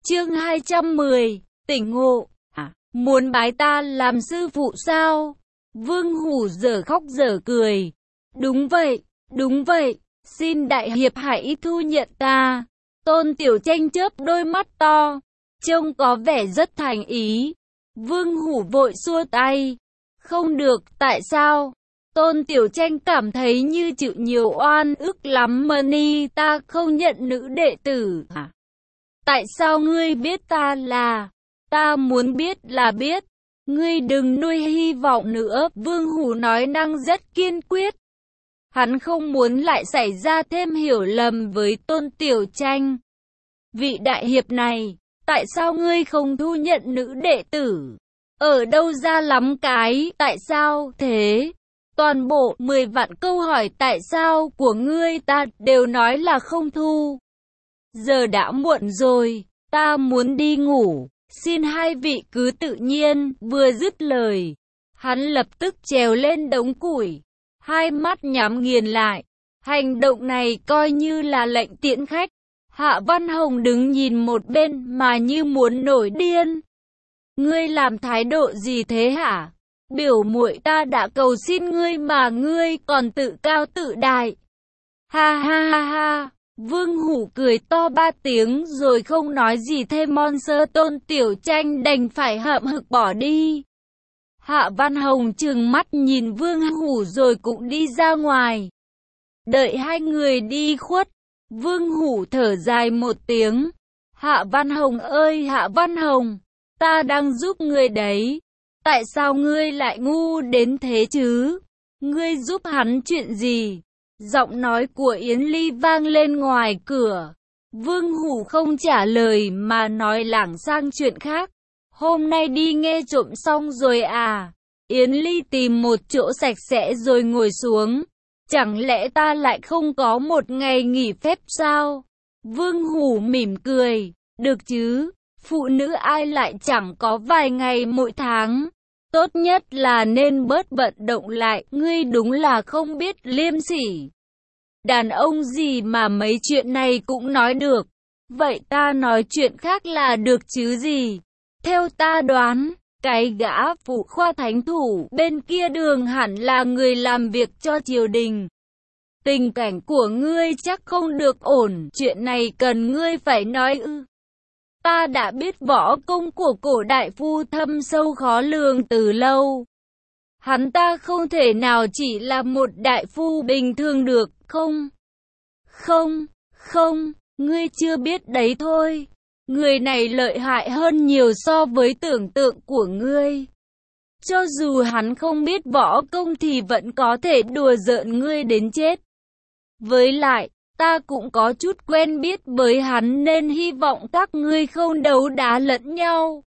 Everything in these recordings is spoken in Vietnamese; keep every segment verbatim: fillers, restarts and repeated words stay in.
Chương hai trăm mười, tỉnh ngộ. À, muốn bái ta làm sư phụ sao? Vương Hủ dở khóc dở cười. Đúng vậy, đúng vậy, xin đại hiệp hãy thu nhận ta. Tôn Tiểu Tranh chớp đôi mắt to, trông có vẻ rất thành ý. Vương Hủ vội xua tay. Không được, tại sao? Tôn Tiểu Tranh cảm thấy như chịu nhiều oan ức lắm mà ni, ta không nhận nữ đệ tử. À, tại sao ngươi biết ta là? Ta muốn biết là biết. Ngươi đừng nuôi hy vọng nữa, Vương Hủ nói năng rất kiên quyết. Hắn không muốn lại xảy ra thêm hiểu lầm với Tôn Tiểu Tranh. Vị đại hiệp này, tại sao ngươi không thu nhận nữ đệ tử? Ở đâu ra lắm cái, tại sao thế? Toàn bộ mười vạn câu hỏi tại sao của ngươi ta đều nói là không thu. Giờ đã muộn rồi, ta muốn đi ngủ, xin hai vị cứ tự nhiên. Vừa dứt lời, hắn lập tức trèo lên đống củi, hai mắt nhắm nghiền lại. Hành động này coi như là lệnh tiễn khách. Hạ Văn Hồng đứng nhìn một bên mà như muốn nổi điên. Ngươi làm thái độ gì thế hả? Biểu muội ta đã cầu xin ngươi mà ngươi còn tự cao tự đại. Ha ha ha ha. Vương Hủ cười to ba tiếng rồi không nói gì thêm. Monster Tôn Tiểu Tranh đành phải hậm hực bỏ đi. Hạ Văn Hồng trừng mắt nhìn Vương Hủ rồi cũng đi ra ngoài. Đợi hai người đi khuất, Vương Hủ thở dài một tiếng. Hạ Văn Hồng ơi Hạ Văn Hồng, ta đang giúp ngươi đấy. Tại sao ngươi lại ngu đến thế chứ? Ngươi giúp hắn chuyện gì? Giọng nói của Yến Ly vang lên ngoài cửa. Vương Hủ không trả lời mà nói lảng sang chuyện khác. Hôm nay đi nghe trộm xong rồi à? Yến Ly tìm một chỗ sạch sẽ rồi ngồi xuống. Chẳng lẽ ta lại không có một ngày nghỉ phép sao? Vương Hủ mỉm cười. Được chứ, phụ nữ ai lại chẳng có vài ngày mỗi tháng. Tốt nhất là nên bớt vận động lại. Ngươi đúng là không biết liêm sỉ. Đàn ông gì mà mấy chuyện này cũng nói được. Vậy ta nói chuyện khác là được chứ gì? Theo ta đoán, cái gã phụ khoa thánh thủ bên kia đường hẳn là người làm việc cho triều đình. Tình cảnh của ngươi chắc không được ổn. Chuyện này cần ngươi phải nói ư? Ta đã biết võ công của cổ đại phu thâm sâu khó lường từ lâu. Hắn ta không thể nào chỉ là một đại phu bình thường được, không? Không, không, ngươi chưa biết đấy thôi. Người này lợi hại hơn nhiều so với tưởng tượng của ngươi. Cho dù hắn không biết võ công thì vẫn có thể đùa giỡn ngươi đến chết. Với lại, ta cũng có chút quen biết với hắn nên hy vọng các ngươi không đấu đá lẫn nhau.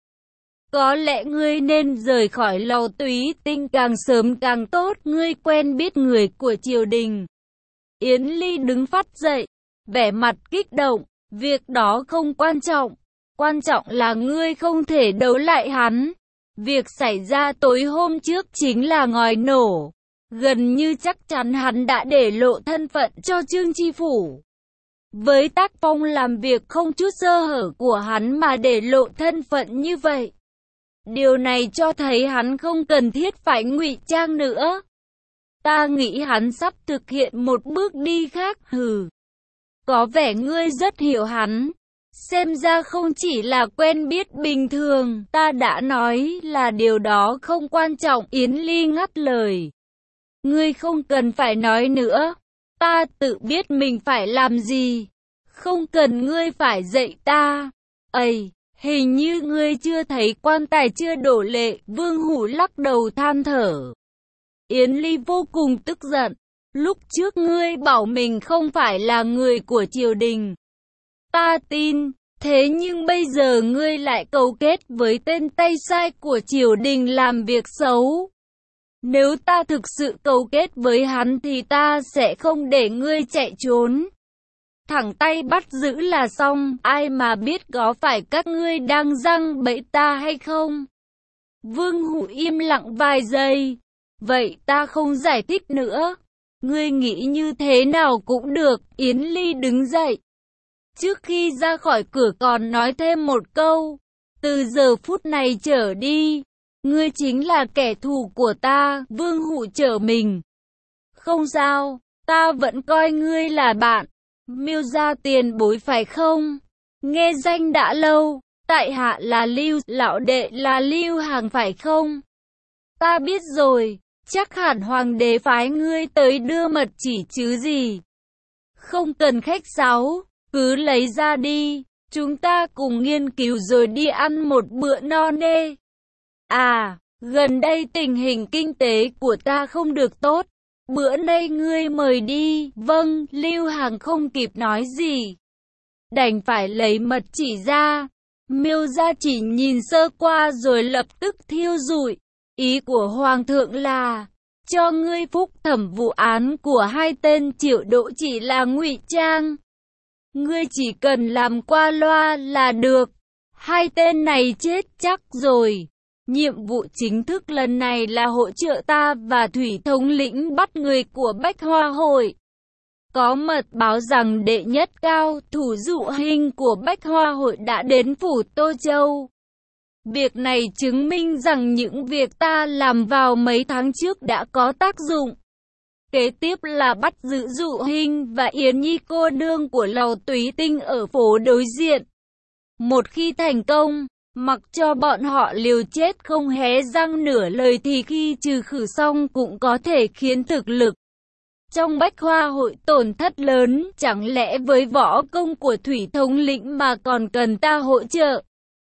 Có lẽ ngươi nên rời khỏi lầu túy tinh càng sớm càng tốt. Ngươi quen biết người của triều đình. Yến Ly đứng phát dậy, vẻ mặt kích động. Việc đó không quan trọng. Quan trọng là ngươi không thể đấu lại hắn. Việc xảy ra tối hôm trước chính là ngòi nổ. Gần như chắc chắn hắn đã để lộ thân phận cho Trương Chi Phủ. Với tác phong làm việc không chút sơ hở của hắn mà để lộ thân phận như vậy, điều này cho thấy hắn không cần thiết phải ngụy trang nữa. Ta nghĩ hắn sắp thực hiện một bước đi khác. Hừ, có vẻ ngươi rất hiểu hắn. Xem ra không chỉ là quen biết bình thường. Ta đã nói là điều đó không quan trọng. Yến Ly ngắt lời. Ngươi không cần phải nói nữa. Ta tự biết mình phải làm gì. Không cần ngươi phải dạy ta. Ây, hình như ngươi chưa thấy quan tài chưa đổ lệ. Vương Hủ lắc đầu than thở. Yến Ly vô cùng tức giận. Lúc trước ngươi bảo mình không phải là người của triều đình. Ta tin. Thế nhưng bây giờ ngươi lại cấu kết với tên tay sai của triều đình làm việc xấu. Nếu ta thực sự cấu kết với hắn thì ta sẽ không để ngươi chạy trốn. Thẳng tay bắt giữ là xong. Ai mà biết có phải các ngươi đang giăng bẫy ta hay không? Vương Hủ im lặng vài giây. Vậy ta không giải thích nữa. Ngươi nghĩ như thế nào cũng được. Yến Ly đứng dậy. Trước khi ra khỏi cửa còn nói thêm một câu. Từ giờ phút này trở đi, ngươi chính là kẻ thù của ta. Vương Hủ trở mình. Không sao, ta vẫn coi ngươi là bạn. Miêu gia tiền bối phải không? Nghe danh đã lâu, tại hạ là Lưu, lão đệ là Lưu Hàng phải không? Ta biết rồi, chắc hẳn hoàng đế phái ngươi tới đưa mật chỉ chứ gì. Không cần khách sáo, cứ lấy ra đi, chúng ta cùng nghiên cứu rồi đi ăn một bữa no nê. À, gần đây tình hình kinh tế của ta không được tốt. Bữa nay ngươi mời đi. Vâng, Lưu Hàng không kịp nói gì, đành phải lấy mật chỉ ra. Miêu gia chỉ nhìn sơ qua rồi lập tức thiêu rụi. Ý của hoàng thượng là cho ngươi phúc thẩm vụ án của hai tên Triệu Đỗ chỉ là ngụy trang. Ngươi chỉ cần làm qua loa là được. Hai tên này chết chắc rồi. Nhiệm vụ chính thức lần này là hỗ trợ ta và Thủy thống lĩnh bắt người của Bách Hoa Hội. Có mật báo rằng đệ nhất cao thủ dụ hình của Bách Hoa Hội đã đến phủ Tô Châu. Việc này chứng minh rằng những việc ta làm vào mấy tháng trước đã có tác dụng. Kế tiếp là bắt giữ dụ hình và Yến Nhi cô nương của Lầu Túy Tinh ở phố đối diện. Một khi thành công, mặc cho bọn họ liều chết không hé răng nửa lời thì khi trừ khử xong cũng có thể khiến thực lực trong Bách Hoa Hội tổn thất lớn. Chẳng lẽ với võ công của Thủy thống lĩnh mà còn cần ta hỗ trợ?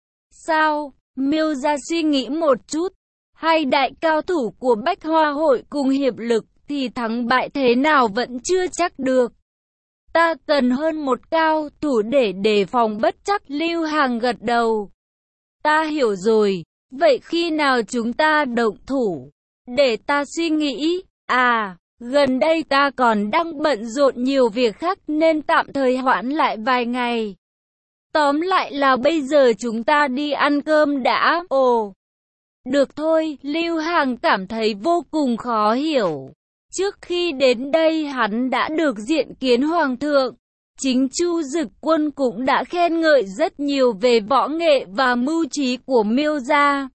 Sao? Miêu gia suy nghĩ một chút. Hai đại cao thủ của Bách Hoa Hội cùng hiệp lực thì thắng bại thế nào vẫn chưa chắc được. Ta cần hơn một cao thủ để đề phòng bất trắc. Lưu Hàng gật đầu. Ta hiểu rồi. Vậy khi nào chúng ta động thủ? Để ta suy nghĩ. À, gần đây ta còn đang bận rộn nhiều việc khác nên tạm thời hoãn lại vài ngày. Tóm lại là bây giờ chúng ta đi ăn cơm đã. Ồ, được thôi. Lưu Hàng cảm thấy vô cùng khó hiểu. Trước khi đến đây hắn đã được diện kiến hoàng thượng. Chính Chu Dực Quân cũng đã khen ngợi rất nhiều về võ nghệ và mưu trí của Miêu gia.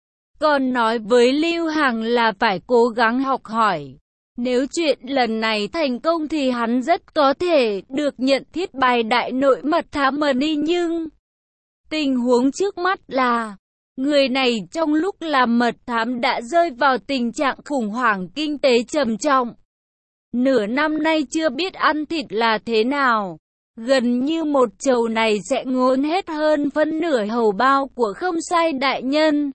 Còn nói với Lưu Hàng là phải cố gắng học hỏi. Nếu chuyện lần này thành công thì hắn rất có thể được nhận thiết bài đại nội mật thám mờ đi, nhưng tình huống trước mắt là người này trong lúc làm mật thám đã rơi vào tình trạng khủng hoảng kinh tế trầm trọng. Nửa năm nay chưa biết ăn thịt là thế nào. Gần như một chầu này sẽ ngốn hết hơn phân nửa hầu bao của Không Sai đại nhân.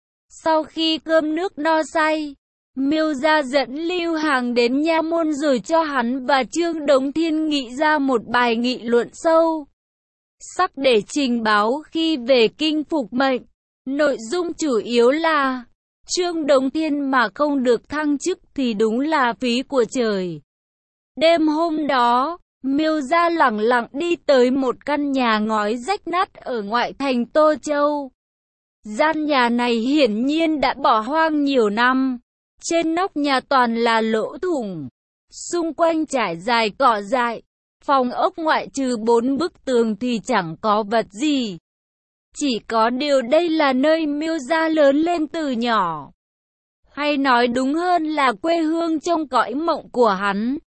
Sau khi cơm nước no say, Miêu gia dẫn Lưu Hàng đến nha môn rồi cho hắn và Trương Đống Thiên nghị ra một bài nghị luận sâu sắc để trình báo khi về kinh phục mệnh. Nội dung chủ yếu là Trương Đống Thiên mà không được thăng chức thì đúng là phí của trời. Đêm hôm đó, Miêu gia lẳng lặng đi tới một căn nhà ngói rách nát ở ngoại thành Tô Châu. Gian nhà này hiển nhiên đã bỏ hoang nhiều năm. Trên nóc nhà toàn là lỗ thủng, xung quanh trải dài cỏ dại. Phòng ốc ngoại trừ bốn bức tường thì chẳng có vật gì. Chỉ có điều đây là nơi Miêu gia lớn lên từ nhỏ. Hay nói đúng hơn là quê hương trong cõi mộng của hắn.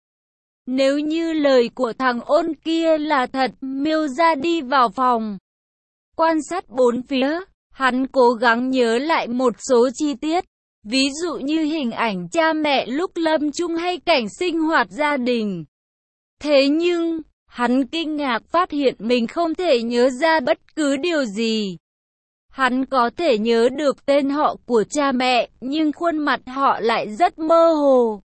Nếu như lời của thằng ôn kia là thật, Miêu gia đi vào phòng, quan sát bốn phía, hắn cố gắng nhớ lại một số chi tiết. Ví dụ như hình ảnh cha mẹ lúc lâm chung hay cảnh sinh hoạt gia đình. Thế nhưng, hắn kinh ngạc phát hiện mình không thể nhớ ra bất cứ điều gì. Hắn có thể nhớ được tên họ của cha mẹ, nhưng khuôn mặt họ lại rất mơ hồ.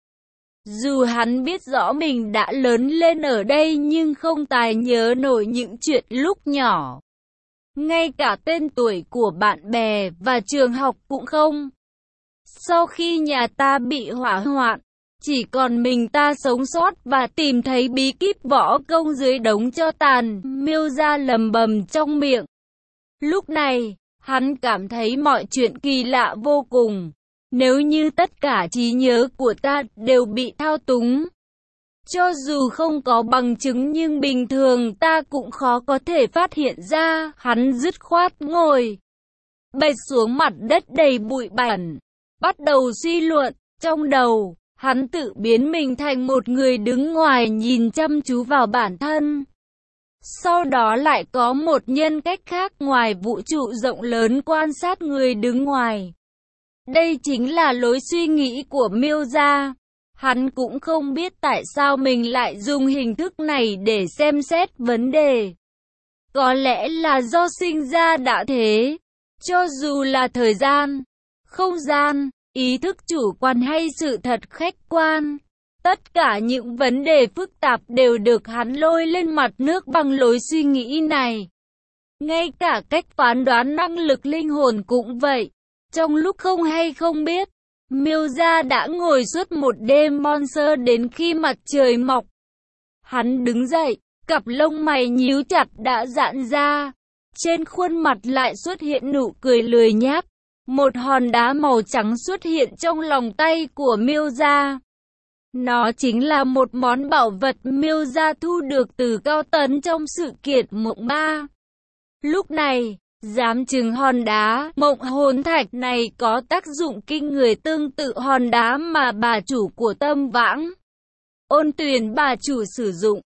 Dù hắn biết rõ mình đã lớn lên ở đây nhưng không tài nhớ nổi những chuyện lúc nhỏ. Ngay cả tên tuổi của bạn bè và trường học cũng không. Sau khi nhà ta bị hỏa hoạn, chỉ còn mình ta sống sót và tìm thấy bí kíp võ công dưới đống tro tàn. Miêu gia lầm bầm trong miệng. Lúc này, hắn cảm thấy mọi chuyện kỳ lạ vô cùng. Nếu như tất cả trí nhớ của ta đều bị thao túng, Cho dù không có bằng chứng nhưng bình thường ta cũng khó có thể phát hiện ra. Hắn dứt khoát ngồi bệt xuống mặt đất đầy bụi bẩn, bắt đầu suy luận. Trong đầu, hắn tự biến mình thành một người đứng ngoài nhìn chăm chú vào bản thân. Sau đó lại có một nhân cách khác ngoài vũ trụ rộng lớn quan sát người đứng ngoài. Đây chính là lối suy nghĩ của Miêu Gia. Hắn cũng không biết tại sao mình lại dùng hình thức này để xem xét vấn đề. Có lẽ là do sinh ra đã thế. Cho dù là thời gian, không gian, ý thức chủ quan hay sự thật khách quan, tất cả những vấn đề phức tạp đều được hắn lôi lên mặt nước bằng lối suy nghĩ này. Ngay cả cách phán đoán năng lực linh hồn cũng vậy. Trong lúc không hay không biết, Miêu Gia đã ngồi suốt một đêm mon sơ đến khi mặt trời mọc. Hắn đứng dậy, cặp lông mày nhíu chặt đã giãn ra. Trên khuôn mặt lại xuất hiện nụ cười lười nhác. Một hòn đá màu trắng xuất hiện trong lòng tay của Miêu Gia. Nó chính là một món bảo vật Miêu Gia thu được từ Cao Tấn trong sự kiện mộng ba. Lúc này, dám chừng hòn đá mộng hồn thạch này có tác dụng kinh người tương tự hòn đá mà bà chủ của Tâm Vãng Ôn Tuyền bà chủ sử dụng.